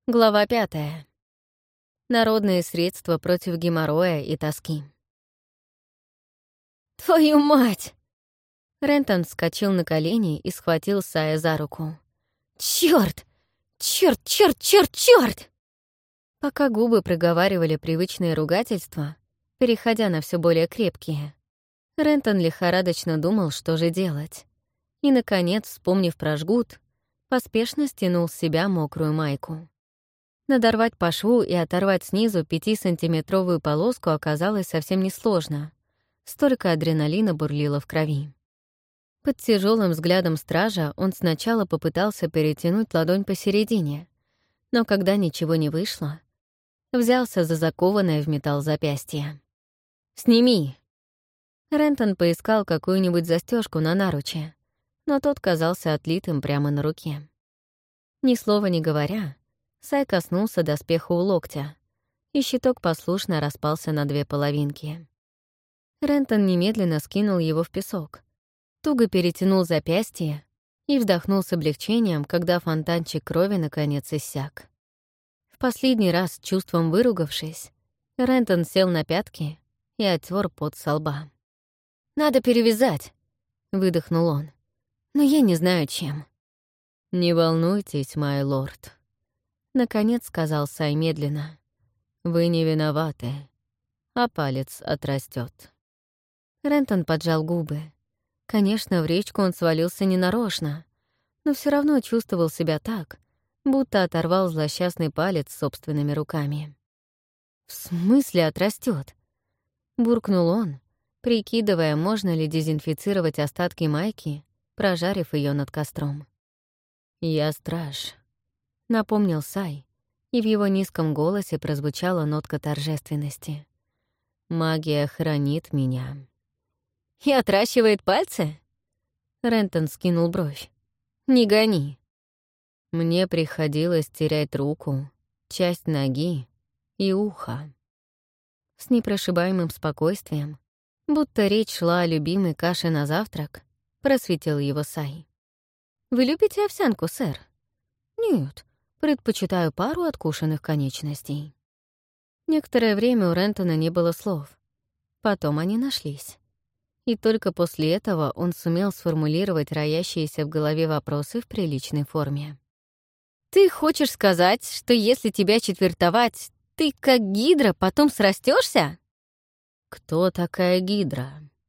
Глава 5. Народные средства против геморроя и тоски. «Твою мать!» Рентон вскочил на колени и схватил Сая за руку. «Чёрт! Чёрт, чёрт, чёрт, чёрт!» Пока губы проговаривали привычные ругательства, переходя на все более крепкие, Рентон лихорадочно думал, что же делать. И, наконец, вспомнив про жгут, поспешно стянул с себя мокрую майку. Надорвать по шву и оторвать снизу 5-сантиметровую полоску оказалось совсем несложно. Столько адреналина бурлило в крови. Под тяжелым взглядом стража он сначала попытался перетянуть ладонь посередине, но когда ничего не вышло, взялся за закованное в металл запястье. «Сними!» Рентон поискал какую-нибудь застежку на наруче, но тот казался отлитым прямо на руке. Ни слова не говоря, Сай коснулся доспеха у локтя, и щиток послушно распался на 2 половинки. Рентон немедленно скинул его в песок, туго перетянул запястье и вздохнул с облегчением, когда фонтанчик крови наконец иссяк. В последний раз, чувством выругавшись, Рентон сел на пятки и оттер пот со лба. «Надо перевязать», — выдохнул он, — «но я не знаю, чем». «Не волнуйтесь, май лорд», — наконец сказал Сай медленно. «Вы не виноваты, а палец отрастет. Рентон поджал губы. Конечно, в речку он свалился ненарочно, но все равно чувствовал себя так, будто оторвал злосчастный палец собственными руками. «В смысле отрастет? Буркнул он, прикидывая, можно ли дезинфицировать остатки майки, прожарив ее над костром. «Я страж», — напомнил Сай, и в его низком голосе прозвучала нотка торжественности. «Магия хранит меня». «И отращивает пальцы?» Рентон скинул бровь. «Не гони». Мне приходилось терять руку, часть ноги и ухо. С непрошибаемым спокойствием, будто речь шла о любимой каше на завтрак, просветил его Сай. «Вы любите овсянку, сэр?» «Нет, предпочитаю пару откушенных конечностей». Некоторое время у Рентона не было слов. Потом они нашлись. И только после этого он сумел сформулировать роящиеся в голове вопросы в приличной форме. «Ты хочешь сказать, что если тебя четвертовать, ты, как гидра, потом срастешься? «Кто такая гидра?»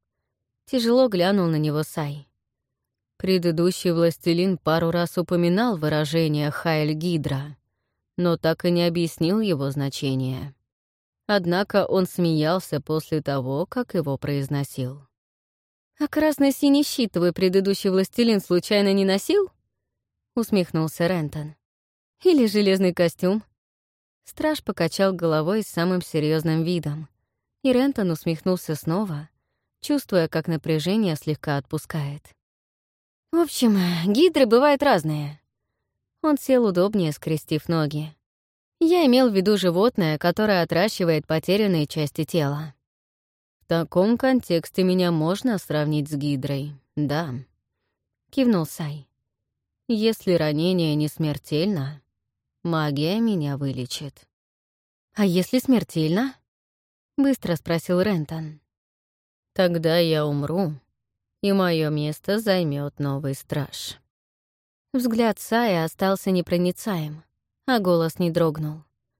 Тяжело глянул на него Сай. Предыдущий властелин пару раз упоминал выражение «Хайль Гидра», но так и не объяснил его значение. Однако он смеялся после того, как его произносил. «А красно-синий щит твой предыдущий властелин случайно не носил?» — усмехнулся Рентон. «Или железный костюм?» Страж покачал головой с самым серьезным видом, и Рентон усмехнулся снова, чувствуя, как напряжение слегка отпускает. «В общем, гидры бывают разные». Он сел удобнее, скрестив ноги. «Я имел в виду животное, которое отращивает потерянные части тела». «В таком контексте меня можно сравнить с гидрой, да», — кивнул Сай. «Если ранение не смертельно, магия меня вылечит». «А если смертельно?» — быстро спросил Рентон. «Тогда я умру, и мое место займет новый страж». Взгляд Сая остался непроницаем, а голос не дрогнул.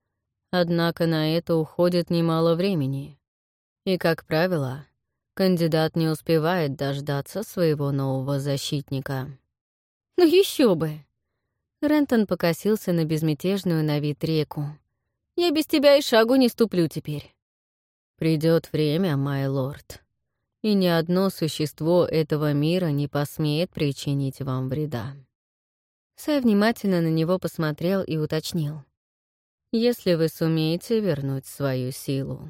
Однако на это уходит немало времени. И, как правило, кандидат не успевает дождаться своего нового защитника. «Ну еще бы!» Рентон покосился на безмятежную на вид реку. «Я без тебя и шагу не ступлю теперь». «Придет время, май лорд, и ни одно существо этого мира не посмеет причинить вам вреда». Сай внимательно на него посмотрел и уточнил. «Если вы сумеете вернуть свою силу».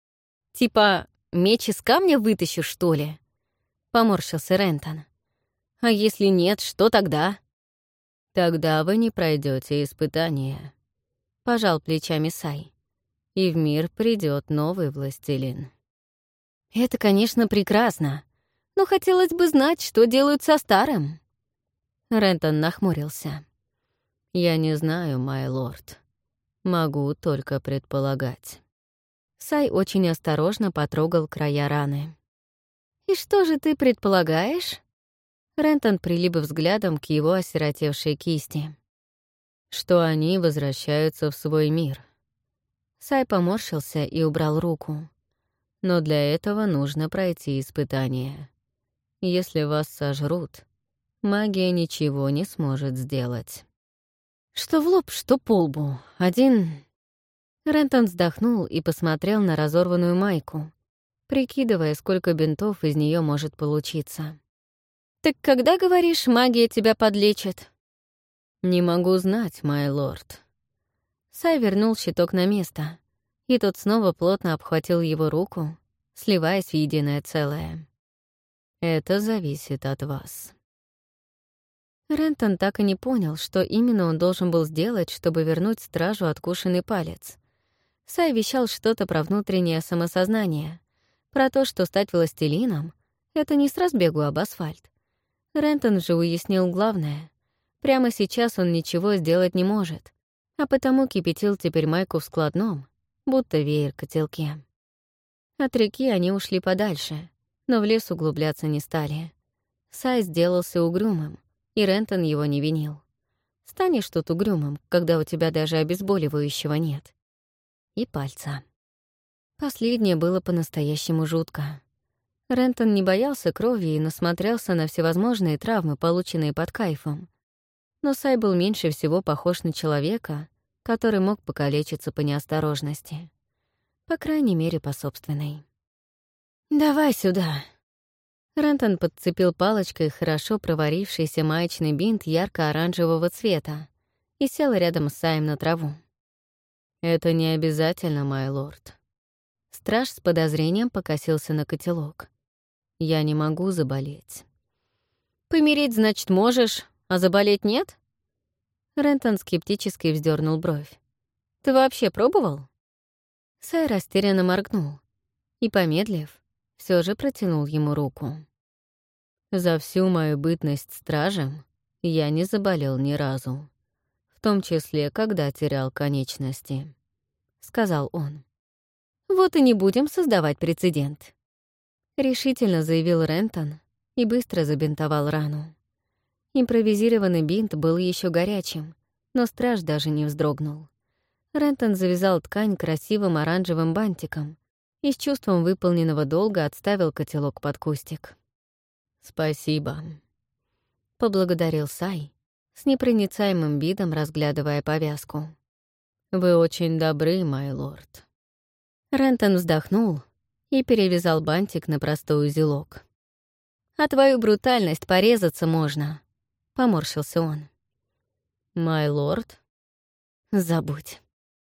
«Типа, меч из камня вытащу, что ли?» — поморщился Рентон. «А если нет, что тогда?» «Тогда вы не пройдете испытания», — пожал плечами Сай. «И в мир придет новый властелин». «Это, конечно, прекрасно, но хотелось бы знать, что делают со старым». Рентон нахмурился. «Я не знаю, май лорд, Могу только предполагать. Сай очень осторожно потрогал края раны. «И что же ты предполагаешь?» Рентон прилип взглядом к его осиротевшей кисти. «Что они возвращаются в свой мир». Сай поморщился и убрал руку. «Но для этого нужно пройти испытание. Если вас сожрут, магия ничего не сможет сделать». «Что в лоб, что по лбу. Один...» Рентон вздохнул и посмотрел на разорванную майку, прикидывая, сколько бинтов из нее может получиться. «Так когда, говоришь, магия тебя подлечит?» «Не могу знать, май лорд». Сай вернул щиток на место, и тот снова плотно обхватил его руку, сливаясь в единое целое. «Это зависит от вас». Рентон так и не понял, что именно он должен был сделать, чтобы вернуть стражу откушенный палец. Сай вещал что-то про внутреннее самосознание, про то, что стать властелином — это не с разбегу об асфальт. Рентон же уяснил главное. Прямо сейчас он ничего сделать не может, а потому кипятил теперь майку в складном, будто веер котелке. От реки они ушли подальше, но в лес углубляться не стали. Сай сделался угрюмым, и Рентон его не винил. Станешь тут угрюмым, когда у тебя даже обезболивающего нет. И пальца. Последнее было по-настоящему жутко. Рентон не боялся крови и насмотрелся на всевозможные травмы, полученные под кайфом. Но Сай был меньше всего похож на человека, который мог покалечиться по неосторожности. По крайней мере, по собственной. «Давай сюда». Рентон подцепил палочкой хорошо проварившийся маечный бинт ярко-оранжевого цвета и сел рядом с Саем на траву. «Это не обязательно, май лорд». Страж с подозрением покосился на котелок. «Я не могу заболеть». «Помереть, значит, можешь, а заболеть нет?» Рентон скептически вздернул бровь. «Ты вообще пробовал?» Сай растерянно моргнул и, помедлив, все же протянул ему руку. «За всю мою бытность стражем я не заболел ни разу, в том числе, когда терял конечности», — сказал он. «Вот и не будем создавать прецедент», — решительно заявил Рентон и быстро забинтовал рану. Импровизированный бинт был еще горячим, но страж даже не вздрогнул. Рентон завязал ткань красивым оранжевым бантиком и с чувством выполненного долга отставил котелок под кустик. «Спасибо», — поблагодарил Сай, с непроницаемым видом разглядывая повязку. «Вы очень добры, май лорд». Рентон вздохнул и перевязал бантик на простой узелок. «А твою брутальность порезаться можно», — поморщился он. «Май лорд?» «Забудь».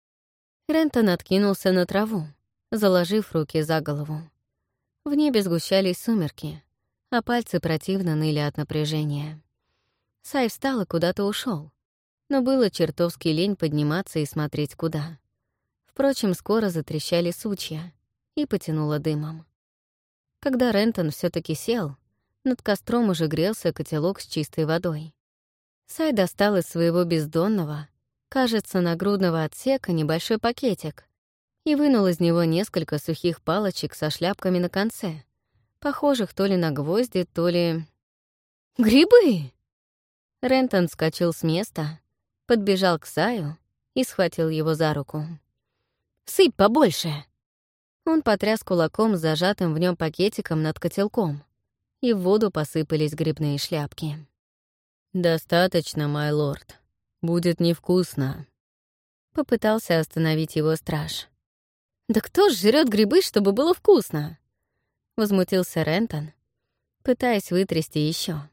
Рентон откинулся на траву, заложив руки за голову. В небе сгущались сумерки, а пальцы противно ныли от напряжения. Сай встал и куда-то ушел, но было чертовски лень подниматься и смотреть куда. Впрочем, скоро затрещали сучья и потянуло дымом. Когда Рентон все таки сел, над костром уже грелся котелок с чистой водой. Сай достал из своего бездонного, кажется, нагрудного отсека небольшой пакетик и вынул из него несколько сухих палочек со шляпками на конце, похожих то ли на гвозди, то ли... «Грибы!» Рентон вскочил с места, подбежал к Саю и схватил его за руку. «Сыпь побольше!» Он потряс кулаком с зажатым в нем пакетиком над котелком, и в воду посыпались грибные шляпки. «Достаточно, май лорд. Будет невкусно». Попытался остановить его страж. «Да кто ж жрет грибы, чтобы было вкусно?» Возмутился Рентон, пытаясь вытрясти еще.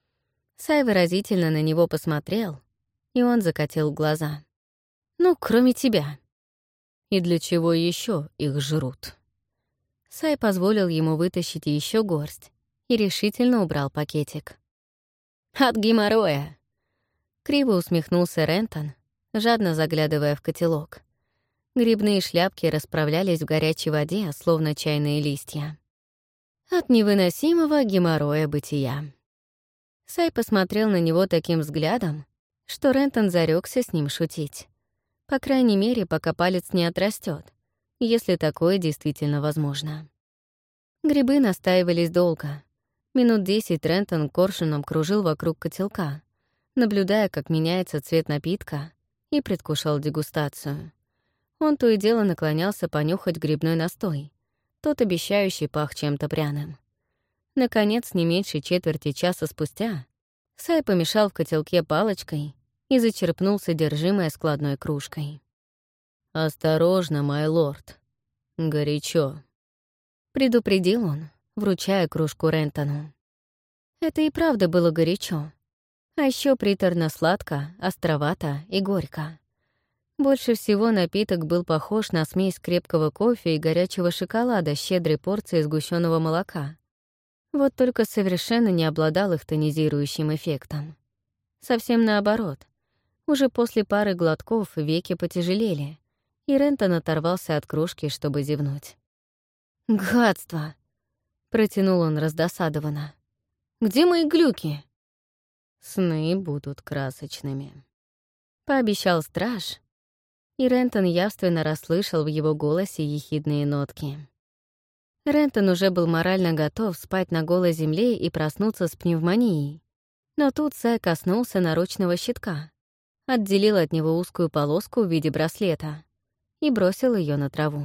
Сай выразительно на него посмотрел, и он закатил глаза. «Ну, кроме тебя». «И для чего еще их жрут?» Сай позволил ему вытащить еще горсть и решительно убрал пакетик. «От геморроя!» Криво усмехнулся Рентон, жадно заглядывая в котелок. Грибные шляпки расправлялись в горячей воде, словно чайные листья. «От невыносимого геморроя бытия». Сай посмотрел на него таким взглядом, что Рентон зарекся с ним шутить. По крайней мере, пока палец не отрастет, если такое действительно возможно. Грибы настаивались долго. Минут 10 Рентон коршуном кружил вокруг котелка, наблюдая, как меняется цвет напитка, и предвкушал дегустацию. Он то и дело наклонялся понюхать грибной настой, тот обещающий пах чем-то пряным. Наконец, не меньше четверти часа спустя, Сай помешал в котелке палочкой и зачерпнул содержимое складной кружкой. «Осторожно, май лорд. Горячо», — предупредил он, вручая кружку Рентону. Это и правда было горячо. А еще приторно-сладко, островато и горько. Больше всего напиток был похож на смесь крепкого кофе и горячего шоколада с щедрой порцией сгущенного молока. Вот только совершенно не обладал их тонизирующим эффектом. Совсем наоборот. Уже после пары глотков веки потяжелели, и Рентон оторвался от кружки, чтобы зевнуть. «Гадство!» — протянул он раздосадованно. «Где мои глюки?» «Сны будут красочными», — пообещал страж, и Рентон явственно расслышал в его голосе ехидные нотки. Рентон уже был морально готов спать на голой земле и проснуться с пневмонией, но тут Сай коснулся наручного щитка, отделил от него узкую полоску в виде браслета и бросил ее на траву.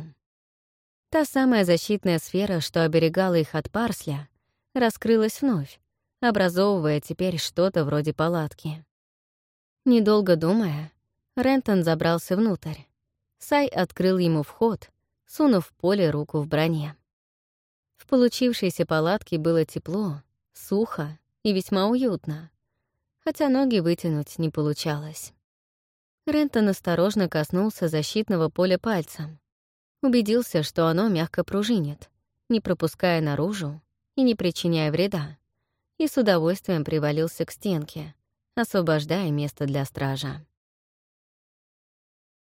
Та самая защитная сфера, что оберегала их от парсля, раскрылась вновь, образовывая теперь что-то вроде палатки. Недолго думая, Рентон забрался внутрь. Сай открыл ему вход, сунув в поле руку в броне. В получившейся палатке было тепло, сухо и весьма уютно, хотя ноги вытянуть не получалось. Рентон осторожно коснулся защитного поля пальцем, убедился, что оно мягко пружинит, не пропуская наружу и не причиняя вреда, и с удовольствием привалился к стенке, освобождая место для стража.